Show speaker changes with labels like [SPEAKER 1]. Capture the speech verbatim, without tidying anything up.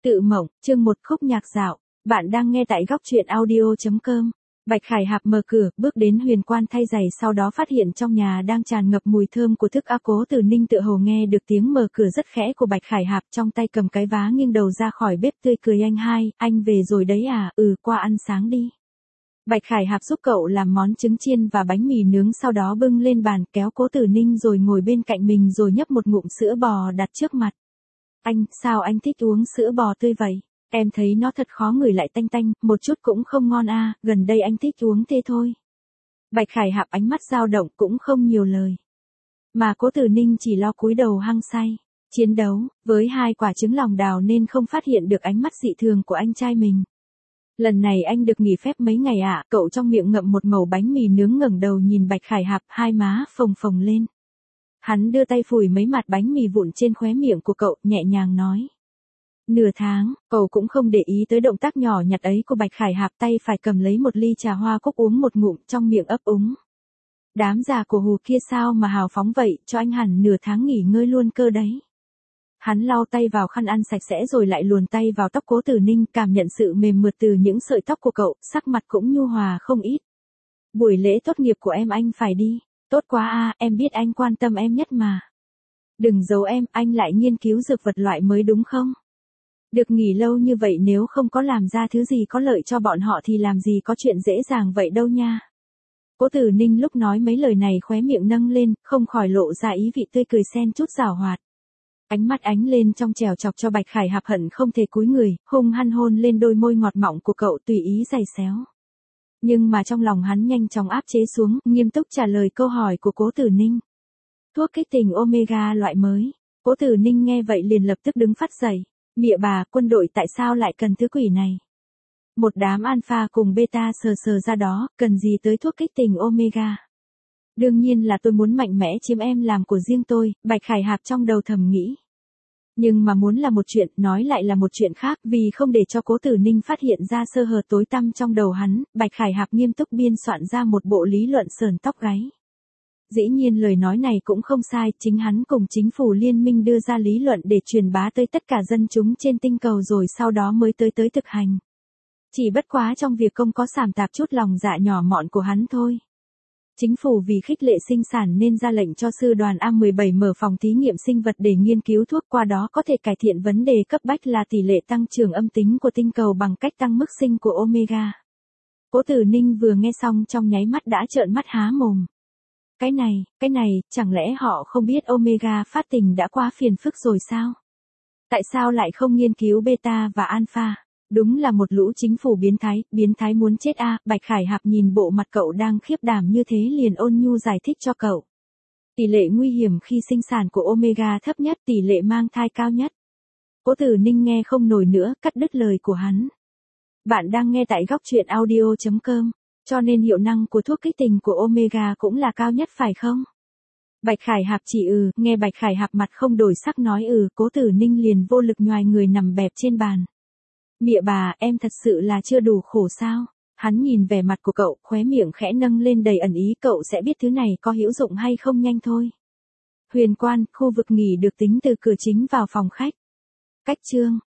[SPEAKER 1] Tự mộng, chương một khúc nhạc dạo. Bạn đang nghe tại góc truyện audio chấm com. Bạch Khải Hạp mở cửa, bước đến Huyền Quan thay giày, sau đó phát hiện trong nhà đang tràn ngập mùi thơm của thức ăn. Cố Tử Ninh tựa hồ nghe được tiếng mở cửa rất khẽ của Bạch Khải Hạp, trong tay cầm cái vá nghiêng đầu ra khỏi bếp tươi cười, anh hai, anh về rồi đấy à, ừ, qua ăn sáng đi. Bạch Khải Hạp giúp cậu làm món trứng chiên và bánh mì nướng, sau đó bưng lên bàn, kéo Cố Tử Ninh rồi ngồi bên cạnh mình rồi nhấp một ngụm sữa bò đặt trước mặt. Anh, sao anh thích uống sữa bò tươi vậy? Em thấy nó thật khó ngửi, lại tanh tanh, một chút cũng không ngon a, à, gần đây anh thích uống tê thôi. Bạch Khải Hạp ánh mắt dao động, cũng không nhiều lời. Mà Cố Tử Ninh chỉ lo cúi đầu hăng say, chiến đấu, với hai quả trứng lòng đào nên không phát hiện được ánh mắt dị thường của anh trai mình. Lần này anh được nghỉ phép mấy ngày ạ, à? Cậu trong miệng ngậm một mẩu bánh mì nướng, ngẩng đầu nhìn Bạch Khải Hạp, hai má phồng phồng lên. Hắn đưa tay phủi mấy mặt bánh mì vụn trên khóe miệng của cậu, nhẹ nhàng nói. Nửa tháng, cậu cũng không để ý tới động tác nhỏ nhặt ấy của Bạch Khải Hạp, tay phải cầm lấy một ly trà hoa cúc uống một ngụm, trong miệng ấp úng. Đám già của Hù kia sao mà hào phóng vậy, cho anh hẳn nửa tháng nghỉ ngơi luôn cơ đấy. Hắn lau tay vào khăn ăn sạch sẽ rồi lại luồn tay vào tóc Cố Tử Ninh, cảm nhận sự mềm mượt từ những sợi tóc của cậu, sắc mặt cũng nhu hòa không ít. Buổi lễ tốt nghiệp của em anh phải đi. Tốt quá a, à, em biết anh quan tâm em nhất mà. Đừng giấu em, anh lại nghiên cứu dược vật loại mới đúng không? Được nghỉ lâu như vậy nếu không có làm ra thứ gì có lợi cho bọn họ thì làm gì có chuyện dễ dàng vậy đâu nha. Cố Tử Ninh lúc nói mấy lời này khóe miệng nâng lên, không khỏi lộ ra ý vị tươi cười xen chút giảo hoạt. Ánh mắt ánh lên trong trèo chọc cho Bạch Khải Hạp hận không thể cúi người, hung hăng hôn lên đôi môi ngọt mọng của cậu, tùy ý giày xéo. Nhưng mà trong lòng hắn nhanh chóng áp chế xuống, nghiêm túc trả lời câu hỏi của Cố Tử Ninh. Thuốc kích tình Omega loại mới. Cố Tử Ninh nghe vậy liền lập tức đứng phát dậy. Mịa bà, quân đội tại sao lại cần thứ quỷ này? Một đám alpha cùng beta sờ sờ ra đó, cần gì tới thuốc kích tình Omega? Đương nhiên là tôi muốn mạnh mẽ chiếm em làm của riêng tôi, Bạch Khải Hạp trong đầu thầm nghĩ. Nhưng mà muốn là một chuyện, nói lại là một chuyện khác, vì không để cho Cố Tử Ninh phát hiện ra sơ hở tối tăm trong đầu hắn, Bạch Khải Hạp nghiêm túc biên soạn ra một bộ lý luận sờn tóc gáy. Dĩ nhiên lời nói này cũng không sai, chính hắn cùng chính phủ liên minh đưa ra lý luận để truyền bá tới tất cả dân chúng trên tinh cầu rồi sau đó mới tới tới thực hành. Chỉ bất quá trong việc công có sảm tạp chút lòng dạ nhỏ mọn của hắn thôi. Chính phủ vì khích lệ sinh sản nên ra lệnh cho sư đoàn A mười bảy mở phòng thí nghiệm sinh vật để nghiên cứu thuốc, qua đó có thể cải thiện vấn đề cấp bách là tỷ lệ tăng trưởng âm tính của tinh cầu bằng cách tăng mức sinh của Omega. Cố Tử Ninh vừa nghe xong trong nháy mắt đã trợn mắt há mồm. Cái này, cái này, chẳng lẽ họ không biết Omega phát tình đã quá phiền phức rồi sao? Tại sao lại không nghiên cứu beta và alpha? Đúng là một lũ chính phủ biến thái, biến thái muốn chết a. À, Bạch Khải Hạp nhìn bộ mặt cậu đang khiếp đảm như thế liền ôn nhu giải thích cho cậu. Tỷ lệ nguy hiểm khi sinh sản của Omega thấp nhất, tỷ lệ mang thai cao nhất. Cố Tử Ninh nghe không nổi nữa, cắt đứt lời của hắn. Bạn đang nghe tại góc truyện audio chấm com, cho nên hiệu năng của thuốc kích tình của Omega cũng là cao nhất phải không? Bạch Khải Hạp chỉ ừ, nghe Bạch Khải Hạp mặt không đổi sắc nói ừ, Cố Tử Ninh liền vô lực nhoài người nằm bẹp trên bàn. Mịa bà, em thật sự là chưa đủ khổ sao? Hắn nhìn vẻ mặt của cậu, khóe miệng khẽ nâng lên đầy ẩn ý, cậu sẽ biết thứ này có hữu dụng hay không nhanh thôi. Huyền Quan, khu vực nghỉ được tính từ cửa chính vào phòng khách. Cách chương.